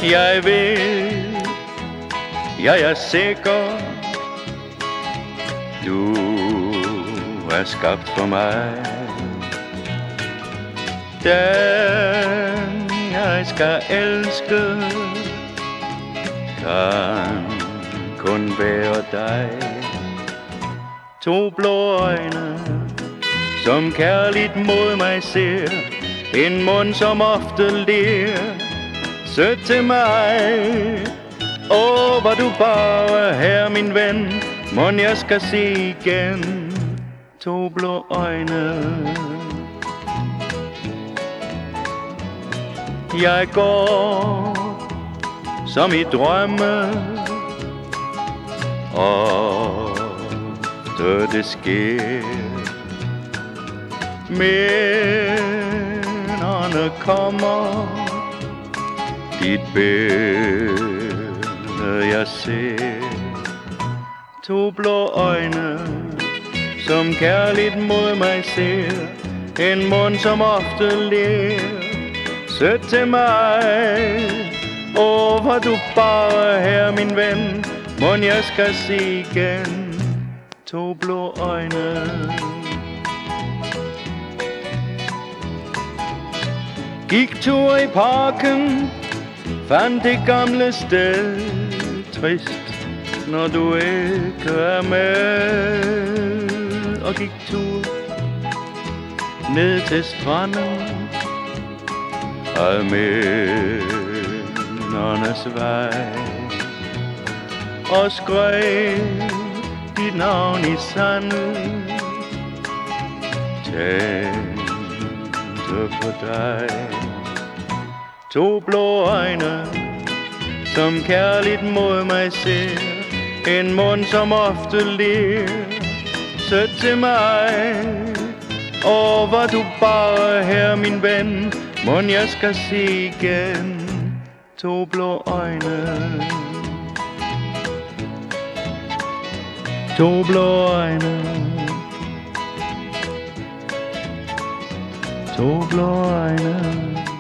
Jeg ved, jeg er sikker, du er skabt for mig. Den jeg skal elske, kan kun være dig. To blå øjne, som kærligt mod mig ser, en mund som ofte ler, sødt til mig. Åh, hvor du bare her, min ven, mon jeg skal se igen. To blå øjne. Jeg går som i drømme, ofte det sker. Minderne kommer, dit billede jeg ser. To blå øjne, som kærligt mod mig ser, en mund som ofte ler, sødt til mig. Åh, hvor du bare her, min ven, mon jeg skal se igen. To blå øjne. Gik tur i parken, fandt det gamle sted. Trist, når du ikke er med. Og gik tur ned til stranden ad mindernes vej, og skrev dit navn i sandet. Tænkte på dig. To blå øjne, som kærligt mod mig ser, en mund som ofte ler, sødt til mig. Åh, hvor du bare her, min ven, mon jeg skal se igen. To blå øjne. To blå øjne. To blå øjne.